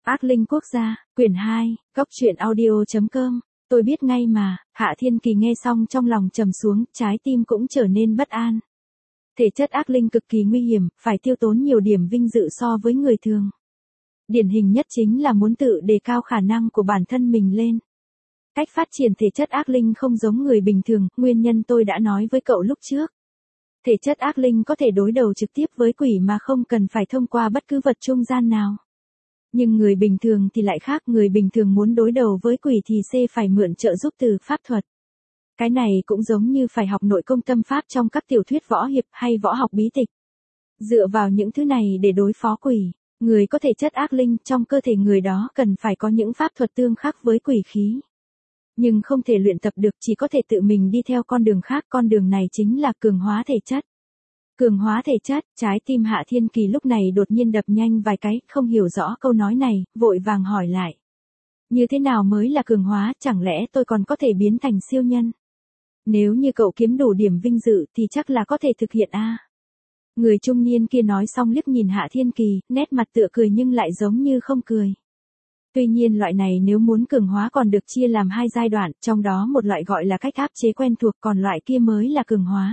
Ác linh quốc gia, quyển 2, Cốc truyện audio.com. Tôi biết ngay mà. Hạ Thiên Kỳ nghe xong trong lòng trầm xuống, trái tim cũng trở nên bất an. Thể chất ác linh cực kỳ nguy hiểm, phải tiêu tốn nhiều điểm vinh dự so với người thường. Điển hình nhất chính là muốn tự đề cao khả năng của bản thân mình lên. Cách phát triển thể chất ác linh không giống người bình thường, nguyên nhân tôi đã nói với cậu lúc trước. Thể chất ác linh có thể đối đầu trực tiếp với quỷ mà không cần phải thông qua bất cứ vật trung gian nào. Nhưng người bình thường thì lại khác, người bình thường muốn đối đầu với quỷ thì phải mượn trợ giúp từ pháp thuật. Cái này cũng giống như phải học nội công tâm pháp trong các tiểu thuyết võ hiệp hay võ học bí tịch. Dựa vào những thứ này để đối phó quỷ, người có thể chất ác linh trong cơ thể người đó cần phải có những pháp thuật tương khắc với quỷ khí. Nhưng không thể luyện tập được, chỉ có thể tự mình đi theo con đường khác, con đường này chính là cường hóa thể chất. Cường hóa thể chất, trái tim Hạ Thiên Kỳ lúc này đột nhiên đập nhanh vài cái, không hiểu rõ câu nói này, vội vàng hỏi lại. Như thế nào mới là cường hóa, chẳng lẽ tôi còn có thể biến thành siêu nhân? Nếu như cậu kiếm đủ điểm vinh dự thì chắc là có thể thực hiện a. Người trung niên kia nói xong liếc nhìn Hạ Thiên Kỳ, nét mặt tựa cười nhưng lại giống như không cười. Tuy nhiên loại này nếu muốn cường hóa còn được chia làm hai giai đoạn, trong đó một loại gọi là cách áp chế quen thuộc, còn loại kia mới là cường hóa.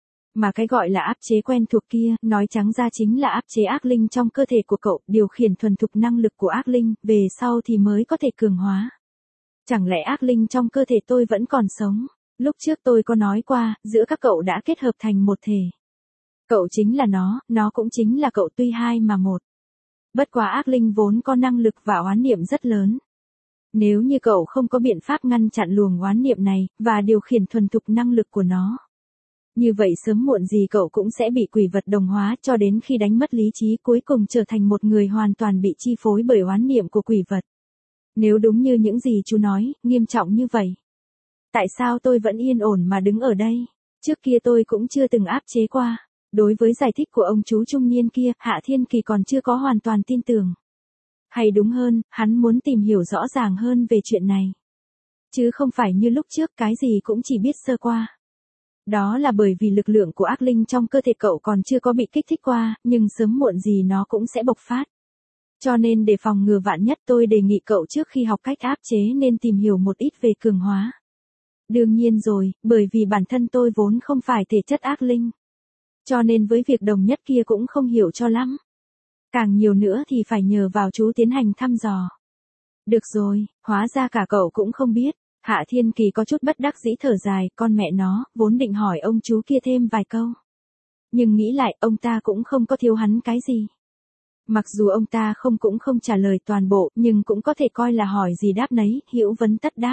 Mà cái gọi là áp chế quen thuộc kia, nói trắng ra chính là áp chế ác linh trong cơ thể của cậu, điều khiển thuần thục năng lực của ác linh, về sau thì mới có thể cường hóa. Chẳng lẽ ác linh trong cơ thể tôi vẫn còn sống? Lúc trước tôi có nói qua, giữa các cậu đã kết hợp thành một thể. Cậu chính là nó cũng chính là cậu, tuy hai mà một. Bất quá ác linh vốn có năng lực và oán niệm rất lớn. Nếu như cậu không có biện pháp ngăn chặn luồng oán niệm này, và điều khiển thuần thục năng lực của nó, như vậy sớm muộn gì cậu cũng sẽ bị quỷ vật đồng hóa cho đến khi đánh mất lý trí, cuối cùng trở thành một người hoàn toàn bị chi phối bởi oán niệm của quỷ vật. Nếu đúng như những gì chú nói, nghiêm trọng như vậy, tại sao tôi vẫn yên ổn mà đứng ở đây? Trước kia tôi cũng chưa từng áp chế qua. Đối với giải thích của ông chú trung niên kia, Hạ Thiên Kỳ còn chưa có hoàn toàn tin tưởng. Hay đúng hơn, hắn muốn tìm hiểu rõ ràng hơn về chuyện này. Chứ không phải như lúc trước cái gì cũng chỉ biết sơ qua. Đó là bởi vì lực lượng của ác linh trong cơ thể cậu còn chưa có bị kích thích qua, nhưng sớm muộn gì nó cũng sẽ bộc phát. Cho nên để phòng ngừa vạn nhất, tôi đề nghị cậu trước khi học cách áp chế nên tìm hiểu một ít về cường hóa. Đương nhiên rồi, bởi vì bản thân tôi vốn không phải thể chất ác linh. Cho nên với việc đồng nhất kia cũng không hiểu cho lắm. Càng nhiều nữa thì phải nhờ vào chú tiến hành thăm dò. Được rồi, hóa ra cả cậu cũng không biết. Hạ Thiên Kỳ có chút bất đắc dĩ thở dài, con mẹ nó, vốn định hỏi ông chú kia thêm vài câu. Nhưng nghĩ lại, ông ta cũng không có thiếu hắn cái gì. Mặc dù ông ta cũng không trả lời toàn bộ, nhưng cũng có thể coi là hỏi gì đáp nấy, hữu vấn tất đáp.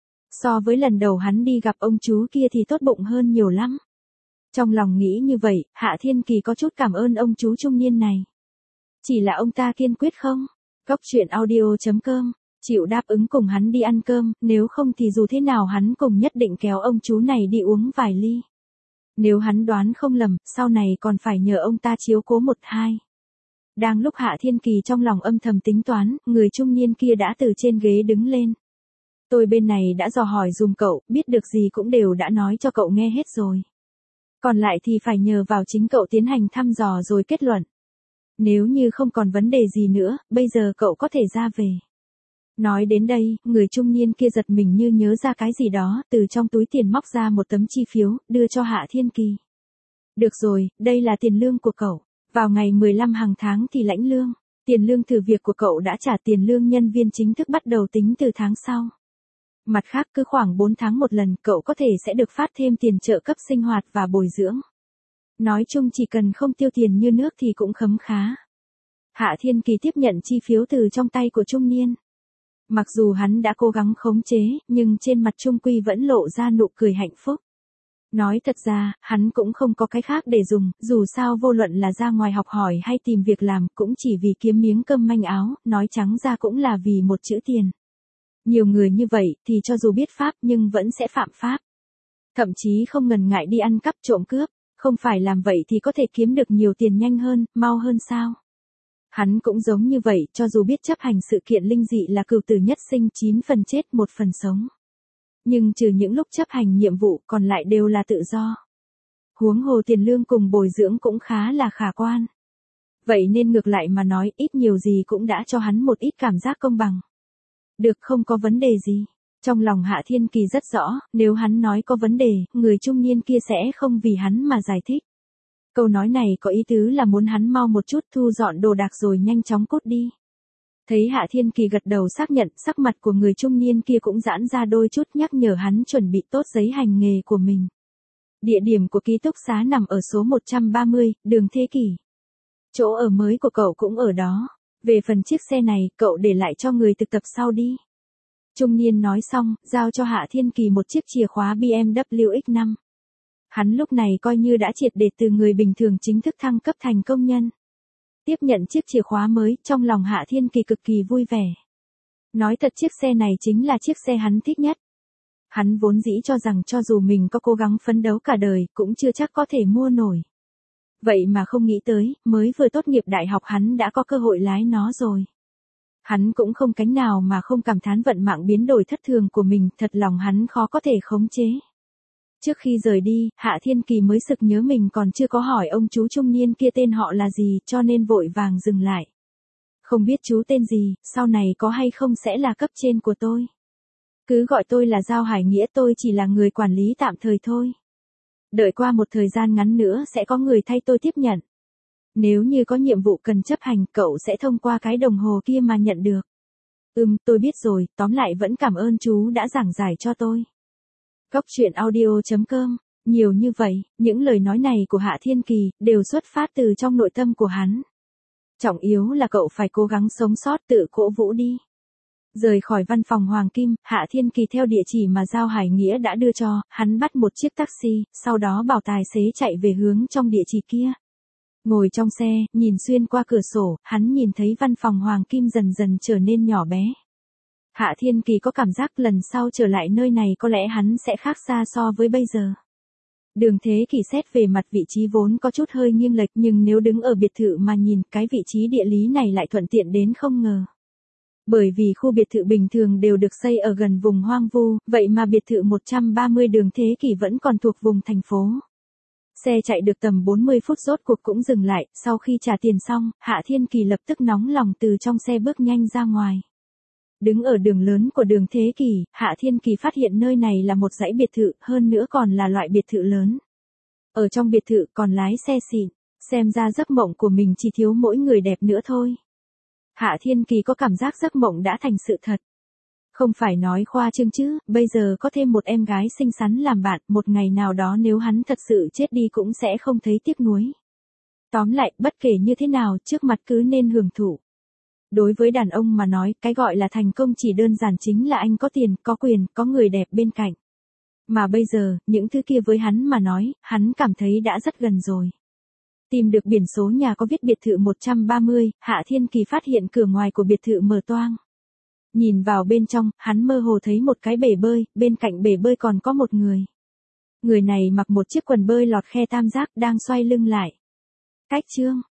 So với lần đầu hắn đi gặp ông chú kia thì tốt bụng hơn nhiều lắm. Trong lòng nghĩ như vậy, Hạ Thiên Kỳ có chút cảm ơn ông chú trung niên này. Chỉ là ông ta kiên quyết không? Cốc truyện audio.com, chịu đáp ứng cùng hắn đi ăn cơm, nếu không thì dù thế nào hắn cũng nhất định kéo ông chú này đi uống vài ly. Nếu hắn đoán không lầm, sau này còn phải nhờ ông ta chiếu cố một hai. Đang lúc Hạ Thiên Kỳ trong lòng âm thầm tính toán, người trung niên kia đã từ trên ghế đứng lên. Tôi bên này đã dò hỏi dùm cậu, biết được gì cũng đều đã nói cho cậu nghe hết rồi. Còn lại thì phải nhờ vào chính cậu tiến hành thăm dò rồi kết luận. Nếu như không còn vấn đề gì nữa, bây giờ cậu có thể ra về. Nói đến đây, người trung niên kia giật mình như nhớ ra cái gì đó, từ trong túi tiền móc ra một tấm chi phiếu, đưa cho Hạ Thiên Kỳ. Được rồi, đây là tiền lương của cậu. Vào ngày 15 hàng tháng thì lãnh lương. Tiền lương thử việc của cậu đã trả, tiền lương nhân viên chính thức bắt đầu tính từ tháng sau. Mặt khác cứ khoảng 4 tháng một lần cậu có thể sẽ được phát thêm tiền trợ cấp sinh hoạt và bồi dưỡng. Nói chung chỉ cần không tiêu tiền như nước thì cũng khấm khá. Hạ Thiên Kỳ tiếp nhận chi phiếu từ trong tay của trung niên. Mặc dù hắn đã cố gắng khống chế, nhưng trên mặt trung quy vẫn lộ ra nụ cười hạnh phúc. Nói thật ra, hắn cũng không có cái khác để dùng, dù sao vô luận là ra ngoài học hỏi hay tìm việc làm cũng chỉ vì kiếm miếng cơm manh áo, nói trắng ra cũng là vì một chữ tiền. Nhiều người như vậy thì cho dù biết pháp nhưng vẫn sẽ phạm pháp. Thậm chí không ngần ngại đi ăn cắp trộm cướp, không phải làm vậy thì có thể kiếm được nhiều tiền nhanh hơn, mau hơn sao? Hắn cũng giống như vậy, cho dù biết chấp hành sự kiện linh dị là cửu tử nhất sinh, 9 phần chết 1 phần sống. Nhưng trừ những lúc chấp hành nhiệm vụ còn lại đều là tự do. Huống hồ tiền lương cùng bồi dưỡng cũng khá là khả quan. Vậy nên ngược lại mà nói, ít nhiều gì cũng đã cho hắn một ít cảm giác công bằng. Được, không có vấn đề gì. Trong lòng Hạ Thiên Kỳ rất rõ, nếu hắn nói có vấn đề, người trung niên kia sẽ không vì hắn mà giải thích. Câu nói này có ý tứ là muốn hắn mau một chút thu dọn đồ đạc rồi nhanh chóng cút đi. Thấy Hạ Thiên Kỳ gật đầu xác nhận, sắc mặt của người trung niên kia cũng giãn ra đôi chút, nhắc nhở hắn chuẩn bị tốt giấy hành nghề của mình. Địa điểm của ký túc xá nằm ở số 130, đường Thế Kỷ. Chỗ ở mới của cậu cũng ở đó. Về phần chiếc xe này, cậu để lại cho người thực tập sau đi. Trung niên nói xong, giao cho Hạ Thiên Kỳ một chiếc chìa khóa BMW X5. Hắn lúc này coi như đã triệt để từ người bình thường chính thức thăng cấp thành công nhân. Tiếp nhận chiếc chìa khóa mới, trong lòng Hạ Thiên Kỳ cực kỳ vui vẻ. Nói thật, chiếc xe này chính là chiếc xe hắn thích nhất. Hắn vốn dĩ cho rằng cho dù mình có cố gắng phấn đấu cả đời, cũng chưa chắc có thể mua nổi. Vậy mà không nghĩ tới, mới vừa tốt nghiệp đại học hắn đã có cơ hội lái nó rồi. Hắn cũng không cánh nào mà không cảm thán vận mạng biến đổi thất thường của mình, thật lòng hắn khó có thể khống chế. Trước khi rời đi, Hạ Thiên Kỳ mới sực nhớ mình còn chưa có hỏi ông chú trung niên kia tên họ là gì, cho nên vội vàng dừng lại. Không biết chú tên gì, sau này có hay không sẽ là cấp trên của tôi. Cứ gọi tôi là Giao Hải Nghĩa, tôi chỉ là người quản lý tạm thời thôi. Đợi qua một thời gian ngắn nữa sẽ có người thay tôi tiếp nhận. Nếu như có nhiệm vụ cần chấp hành, cậu sẽ thông qua cái đồng hồ kia mà nhận được. Tôi biết rồi, tóm lại vẫn cảm ơn chú đã giảng giải cho tôi. Góc truyện audio.com. Nhiều như vậy, những lời nói này của Hạ Thiên Kỳ đều xuất phát từ trong nội tâm của hắn. Trọng yếu là cậu phải cố gắng sống sót, tự cổ vũ đi. Rời khỏi văn phòng Hoàng Kim, Hạ Thiên Kỳ theo địa chỉ mà Giao Hải Nghĩa đã đưa cho, hắn bắt một chiếc taxi, sau đó bảo tài xế chạy về hướng trong địa chỉ kia. Ngồi trong xe, nhìn xuyên qua cửa sổ, hắn nhìn thấy văn phòng Hoàng Kim dần dần trở nên nhỏ bé. Hạ Thiên Kỳ có cảm giác lần sau trở lại nơi này có lẽ hắn sẽ khác xa so với bây giờ. Đường Thế Kỷ xét về mặt vị trí vốn có chút hơi nghiêng lệch, nhưng nếu đứng ở biệt thự mà nhìn, cái vị trí địa lý này lại thuận tiện đến không ngờ. Bởi vì khu biệt thự bình thường đều được xây ở gần vùng hoang vu, vậy mà biệt thự 130 đường Thế Kỷ vẫn còn thuộc vùng thành phố. Xe chạy được tầm 40 phút rốt cuộc cũng dừng lại, sau khi trả tiền xong, Hạ Thiên Kỳ lập tức nóng lòng từ trong xe bước nhanh ra ngoài. Đứng ở đường lớn của đường Thế Kỷ, Hạ Thiên Kỳ phát hiện nơi này là một dãy biệt thự, hơn nữa còn là loại biệt thự lớn. Ở trong biệt thự còn lái xe xịn, xem ra giấc mộng của mình chỉ thiếu mỗi người đẹp nữa thôi. Hạ Thiên Kỳ có cảm giác giấc mộng đã thành sự thật. Không phải nói khoa trương chứ, bây giờ có thêm một em gái xinh xắn làm bạn, một ngày nào đó nếu hắn thật sự chết đi cũng sẽ không thấy tiếc nuối. Tóm lại, bất kể như thế nào, trước mặt cứ nên hưởng thụ. Đối với đàn ông mà nói, cái gọi là thành công chỉ đơn giản chính là anh có tiền, có quyền, có người đẹp bên cạnh. Mà bây giờ, những thứ kia với hắn mà nói, hắn cảm thấy đã rất gần rồi. Tìm được biển số nhà có viết biệt thự 130, Hạ Thiên Kỳ phát hiện cửa ngoài của biệt thự mở toang. Nhìn vào bên trong, hắn mơ hồ thấy một cái bể bơi, bên cạnh bể bơi còn có một người. Người này mặc một chiếc quần bơi lọt khe tam giác đang xoay lưng lại. Cách chương.